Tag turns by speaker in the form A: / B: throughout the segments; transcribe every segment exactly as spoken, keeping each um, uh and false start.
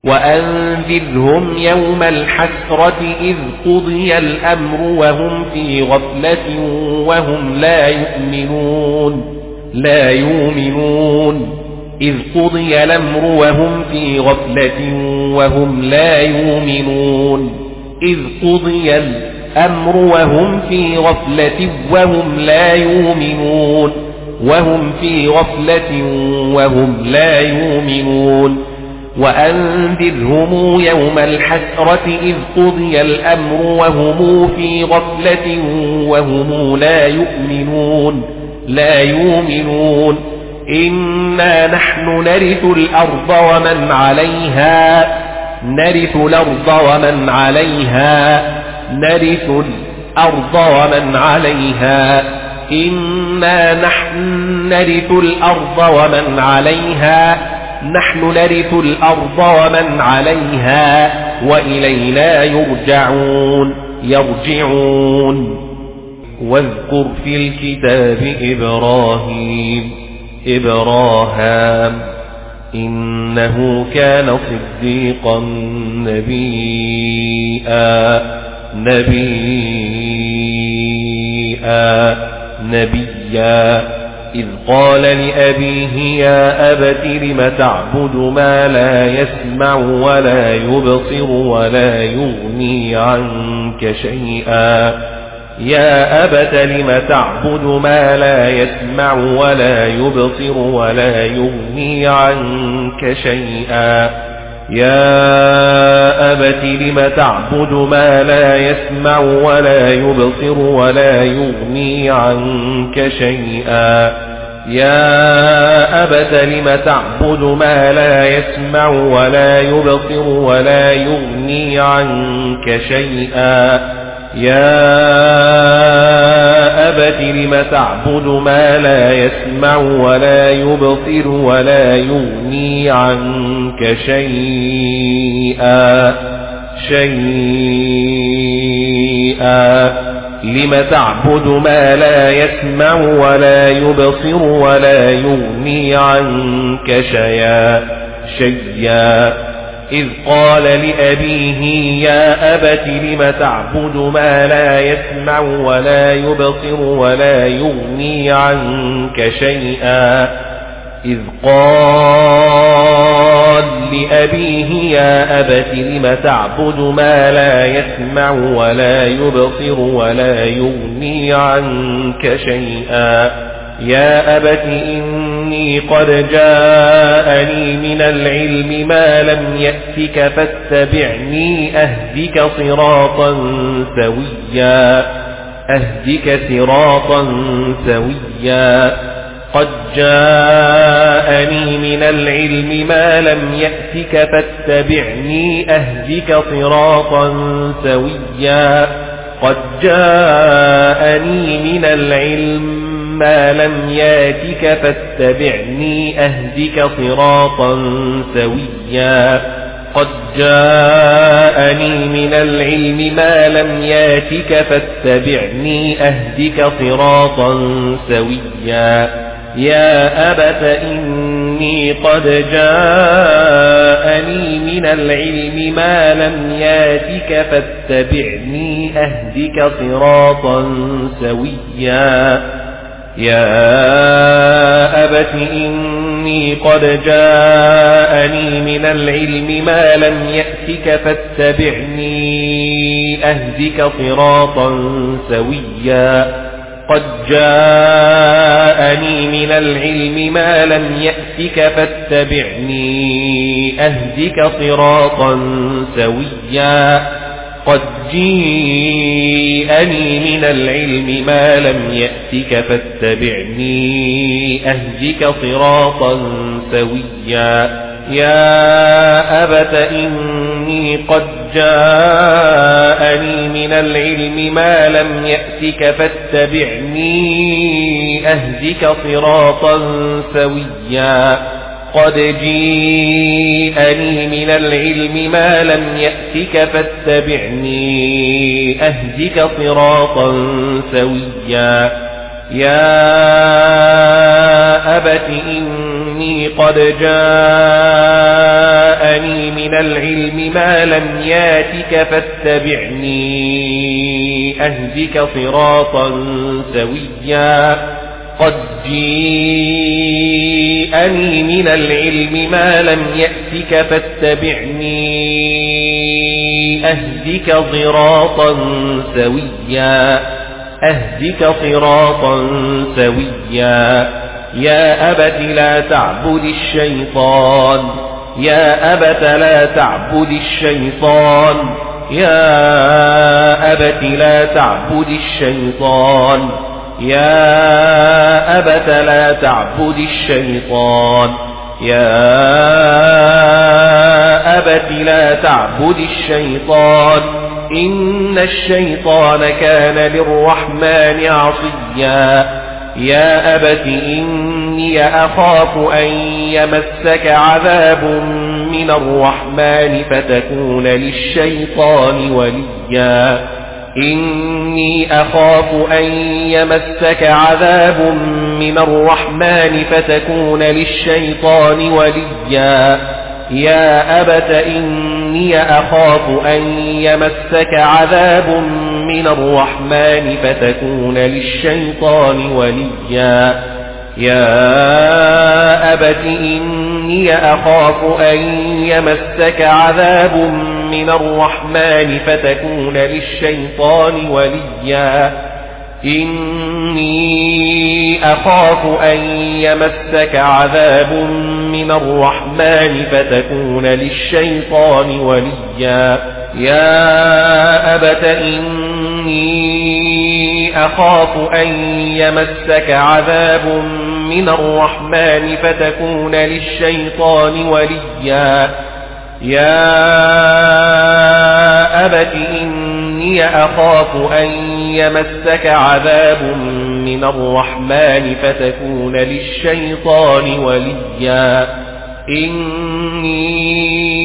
A: وأنذرهم يوم الحسرة إذ قضي الأمر وهم في غفلة وهم لا يؤمنون لا يؤمنون إذ قضي الأمر وهم في غفلة وهم لا يؤمنون إذ قضي الأمر وهم في غفلة وهم لا يؤمنون وهم في غفلة وهم لا يؤمنون وأنذرهم يوم الحسرة إذ قضي الأمر وهم في غفلة وهم لا يؤمنون لا يؤمنون إنا نحن نرث الأرض ومن عليها نرث الأرض ومن عليها نرث الأرض ومن عليها إنا نحن نرث الأرض ومن عليها نحن نرث الأرض ومن عليها وإلينا يرجعون يرجعون واذكر في الكتاب إبراهيم إبراهام إنه كان صديقا نبيا نبيا نبيا إذ قال لأبيه يا أبت لم تعبد ما لا يسمع ولا يبصر ولا يغني عنك شيئا يا أبت لم تعبد ما لا يسمع ولا يبصر ولا يغني عنك شيئا يا أبت لم تعبد ما لا يسمع ولا يبصر ولا يغني عنك شيئا يا أبت لم تعبد ما لا يسمع ولا يبصر ولا يغني عنك شيئا يا أبت لم تعبد ما لا يسمع ولا يبصر ولا يغني عنك شيئا شيئا لم تعبد ما لا يسمع ولا يبصر ولا يغني عنك شيئا شيئا إذ قال لأبيه يا أبت لم تعبد ما لا يسمع ولا يبصر ولا يغني عنك شيئا إذ قال لأبيه يا أبت لم تعبد ما لا يسمع ولا يبصر ولا يغني عنك شيئا يا أبت إني قد جاءني من العلم ما لم يأتك فاتبعني أهدك صراطا سويا أهدك صراطا سويا قد جاءني من العلم ما لم يأتك فاتبعني أهدك صراطا سويا قد جاءني من العلم ما لم ياتك فاتبعني أهدك صراطا سويا قد جاءني من العلم ما لم ياتك فاتبعني أهدك صراطا سويا يا أبت إني قد جاءني من العلم ما لم ياتك فاتبعني أهدك صراطا سويا يا أبت إني قد جاءني من العلم ما لم يأتك فاتبعني أهدك صراطا سويا قد جاءني من العلم ما لم يأتك فاتبعني أهدك صراطا سويا قد جيءني من العلم ما لم يأتك فاتبعني أهدك صراطا سويا يا أبت إني قد جاءني من العلم ما لم يأتك فاتبعني أهدك صراطا سويا قد جيءني من العلم ما لم يأتك فاتبعني أهدك صراطا سويا يا أبت إني قد جاءني من العلم ما لم ياتك فاتبعني أهدك صراطا سويا قد جاءني من العلم ما لم يأتك فاتبعني أهدك صراطا سويا أهدك صراطا سويا يا أبت لا تعبد الشيطان يا أبت لا تعبد الشيطان يا أبت لا تعبد الشيطان يا أبت لا تعبد الشيطان يا أبت لا تعبد الشيطان إن الشيطان كان للرحمن عصيا يا أبت إني أخاف أن يمسك عذاب من الرحمن فتكون للشيطان وليا إني أخاف أن يمسك عذاب من الرحمن فتكون للشيطان وليا يا أبت إني أخاف أن يمسك عذاب من الرحمن فتكون للشيطان وليا يا أبت إني أخاف أن يمسك عذاب من الرحمن فتكون للشيطان وليا إني أخاف أن يمسك عذاب من الرحمن فتكون للشيطان وليا يا أبت إني أخاف أن يمسك عذاب من الرحمن فتكون للشيطان وليا يا أبت إني أخاف أن يمسك عذاب من الرحمن فتكون للشيطان وليا إني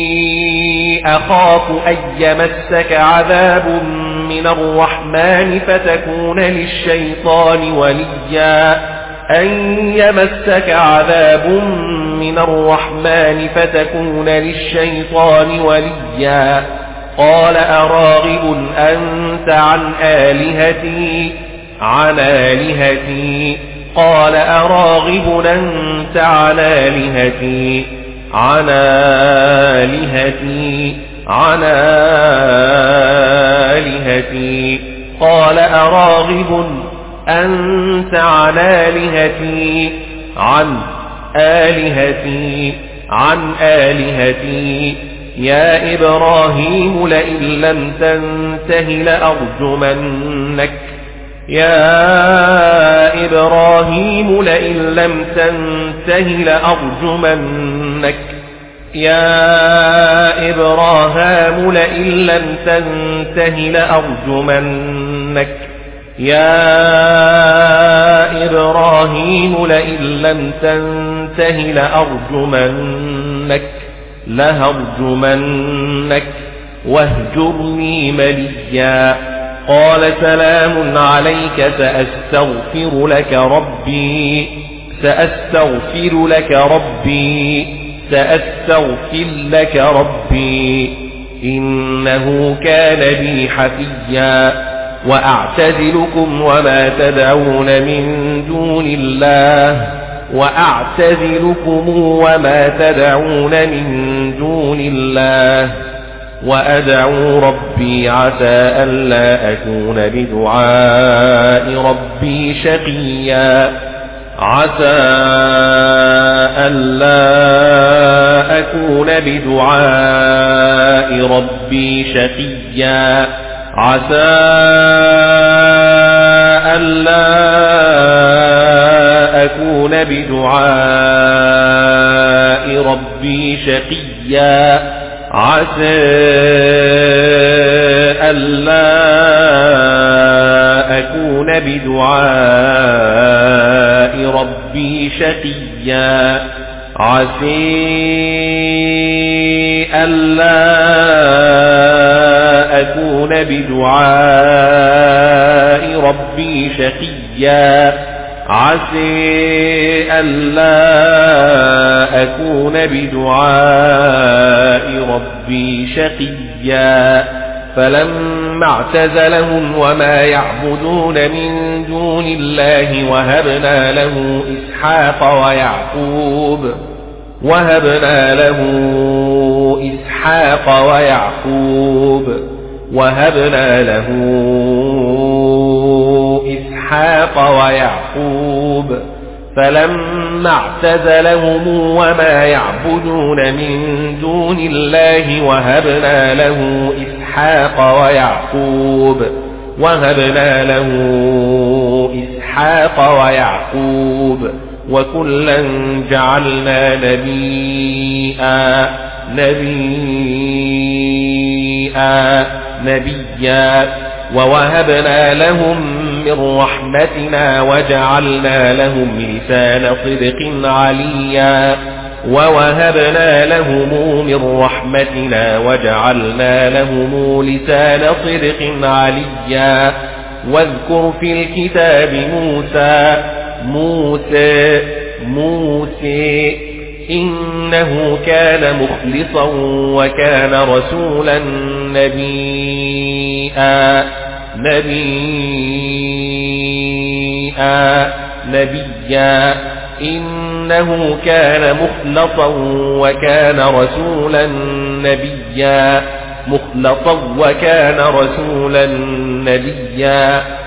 A: أخاف أن يمسك عذاب من الرحمن فتكون للشيطان وليا أن يمسك عذاب من الرحمن فتكون للشيطان وليا قال أراغب أنت عن آلهتي عن آلهتي قال أراغب أنت عن آلهتي عن آلهتي عن آلهتي قال أراغب أنت عن آلهتي عن آلهتي عن آلهتي يا إبراهيم لئن لم تنته لأرجمنك يا إبراهيم لئن لم تنته لأرجمنك يا إبراهيم لئن لم تنته لأرجمنك يا إبراهيم لئن لم تنته لأرجمنك لهرجمنك واهجرني مليا قال سلام عليك سأستغفر لك ربي سأستغفر لك ربي سأستغفر لك ربي إنه كان بي حفيا وأعتزلكم وما تدعون من دون الله وأعتزلكم وما تدعون من دون الله وأدعو ربي عسى ألا أكون بدعاء ربي شقيا عسى ألا أكون بدعاء ربي شقيا عسى ألا أكون بدعاء ربي شقيا عسى ألا أكون بدعاء ربي شقيا عسى ألا أكون بدعاء ربي شقيا عسى ألا أكون بدعاء ربي شقيا فلما اعتزلهم وما يعبدون من دون الله وهبنا له إسحاق ويعقوب وهبنا له إسحاق ويعقوب وهبنا له إسحاق ويعقوب فلما اعتزلهم وما يعبدون من دون الله وهبنا له إسحاق ويعقوب وهبنا له إسحاق ويعقوب وكلا جعلنا نبيا نبيا نبيا ووهبنا لهم من رحمتنا وجعلنا لهم لسان صدق عليا ووهبنا لهم من رحمتنا وجعلنا لهم لسان صدق عليا واذكر في الكتاب موسى موسى موسى إنه كان مخلصا وكان رسولا نبيا نبيا نبيا إنه كان مخلصا وكان رسولا نبيا مخلصا وكان رسولا نبيا